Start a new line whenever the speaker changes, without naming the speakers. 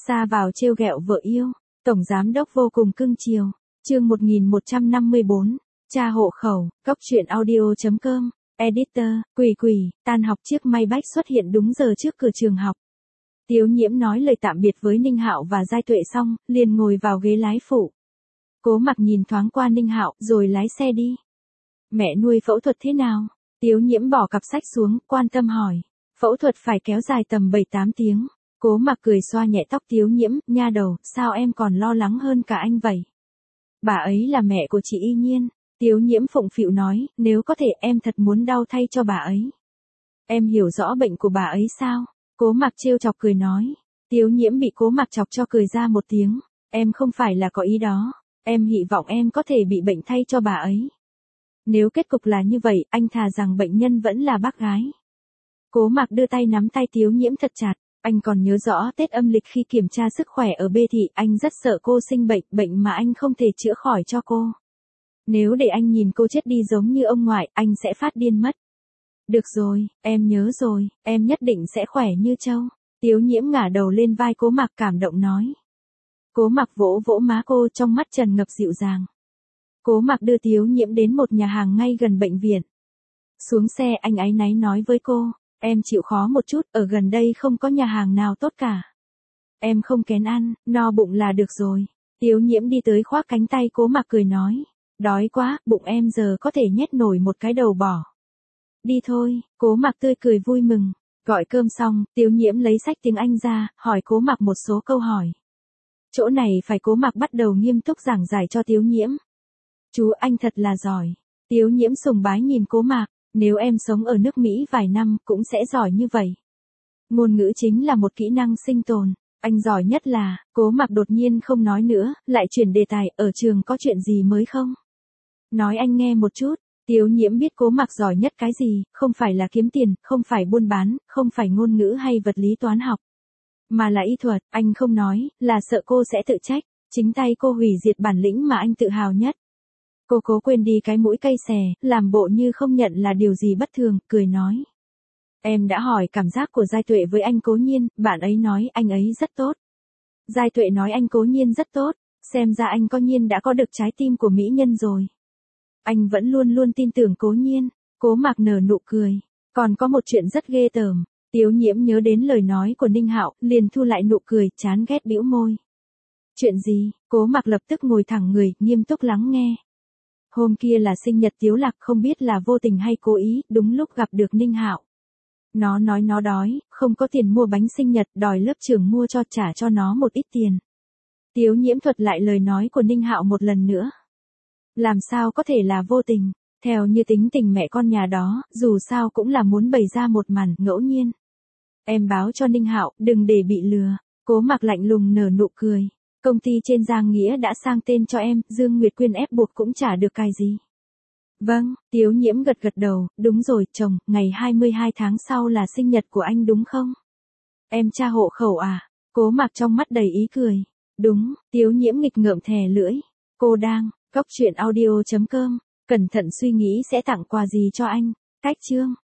Ra vào trêu ghẹo vợ yêu, tổng giám đốc vô cùng cưng chiều. Chương 1154, tra hộ khẩu, cóc truyện audio.com, editor, Quỳ, tan học chiếc Maybach xuất hiện đúng giờ trước cửa trường học. Tiếu Nhiễm nói lời tạm biệt với Ninh Hạo và Giai Tuệ xong, liền ngồi vào ghế lái phụ. Cố Mặc nhìn thoáng qua Ninh Hạo, rồi lái xe đi. Mẹ nuôi phẫu thuật thế nào? Tiếu Nhiễm bỏ cặp sách xuống, quan tâm hỏi. Phẫu thuật phải kéo dài tầm 7-8 tiếng. Cố Mặc cười xoa nhẹ tóc Tiếu Nhiễm, nha đầu, sao em còn lo lắng hơn cả anh vậy? Bà ấy là mẹ của chị Y Nhiên. Tiếu Nhiễm phụng phịu nói, nếu có thể em thật muốn đau thay cho bà ấy. Em hiểu rõ bệnh của bà ấy sao? Cố Mặc trêu chọc cười nói. Tiếu Nhiễm bị Cố Mặc chọc cho cười ra một tiếng. Em không phải là có ý đó. Em hy vọng em có thể bị bệnh thay cho bà ấy. Nếu kết cục là như vậy, anh thà rằng bệnh nhân vẫn là bác gái. Cố Mặc đưa tay nắm tay Tiếu Nhiễm thật chặt. Anh còn nhớ rõ Tết âm lịch khi kiểm tra sức khỏe ở B thị, anh rất sợ cô sinh bệnh mà anh không thể chữa khỏi cho cô. Nếu để anh nhìn cô chết đi giống như ông ngoại, anh sẽ phát điên mất. Được rồi, em nhớ rồi, em nhất định sẽ khỏe như trâu. Tiếu Nhiễm ngả đầu lên vai Cố Mặc cảm động nói. Cố Mặc vỗ vỗ má cô, trong mắt tràn ngập dịu dàng. Cố Mặc đưa Tiếu Nhiễm đến một nhà hàng ngay gần bệnh viện. Xuống xe anh áy náy nói với cô, em chịu khó một chút, ở gần đây không có nhà hàng nào tốt cả. Em không kén ăn, no bụng là được rồi. Tiếu Nhiễm đi tới khoác cánh tay Cố Mặc cười nói, đói quá, bụng em giờ có thể nhét nổi một cái đầu bò. Đi thôi, Cố Mặc tươi cười vui mừng. Gọi cơm xong, Tiếu Nhiễm lấy sách tiếng Anh ra, hỏi Cố Mặc một số câu hỏi. Chỗ này phải Cố Mặc bắt đầu nghiêm túc giảng giải cho Tiếu Nhiễm. Chú anh thật là giỏi. Tiếu Nhiễm sùng bái nhìn Cố Mặc, nếu em sống ở nước Mỹ vài năm cũng sẽ giỏi như vậy. Ngôn ngữ chính là một kỹ năng sinh tồn. Anh giỏi nhất là, Cố Mặc đột nhiên không nói nữa, lại chuyển đề tài, ở trường có chuyện gì mới không? Nói anh nghe một chút. Tiếu Nhiễm biết Cố Mặc giỏi nhất cái gì, không phải là kiếm tiền, không phải buôn bán, không phải ngôn ngữ hay vật lý toán học. Mà là y thuật, anh không nói, là sợ cô sẽ tự trách, chính tay cô hủy diệt bản lĩnh mà anh tự hào nhất. Cô cố quên đi cái mũi cay xè, làm bộ như không nhận là điều gì bất thường, cười nói. Em đã hỏi cảm giác của Giai Tuệ với anh Cố Nhiên, bạn ấy nói anh ấy rất tốt. Giai Tuệ nói anh Cố Nhiên rất tốt, xem ra anh Cố Nhiên đã có được trái tim của mỹ nhân rồi. Anh vẫn luôn luôn tin tưởng Cố Nhiên. Cố Mặc nở nụ cười. Còn có một chuyện rất ghê tởm. Tiếu Nhiễm nhớ đến lời nói của Ninh Hạo, liền thu lại nụ cười, chán ghét bĩu môi. Chuyện gì? Cố Mặc lập tức ngồi thẳng người, nghiêm túc lắng nghe. Hôm kia là sinh nhật Tiếu Lạc, không biết là vô tình hay cố ý, đúng lúc gặp được Ninh Hạo. Nó nói nó đói, không có tiền mua bánh sinh nhật, đòi lớp trưởng mua cho, trả cho nó một ít tiền. Tiếu Nhiễm thuật lại lời nói của Ninh Hạo một lần nữa. Làm sao có thể là vô tình, theo như tính tình mẹ con nhà đó, dù sao cũng là muốn bày ra một màn ngẫu nhiên. Em báo cho Ninh Hạo, đừng để bị lừa. Cố Mặc lạnh lùng nở nụ cười. Công ty trên Giang Nghĩa đã sang tên cho em, Dương Nguyệt Quyên ép buộc cũng chả được cái gì. Vâng, Tiếu Nhiễm gật đầu, đúng rồi, chồng, ngày 22 tháng sau là sinh nhật của anh đúng không? Em tra hộ khẩu à? Cố Mặc trong mắt đầy ý cười. Đúng, Tiếu Nhiễm nghịch ngợm thè lưỡi. Cô đang, cóc truyện audio.com, cẩn thận suy nghĩ sẽ tặng quà gì cho anh. Cách chương.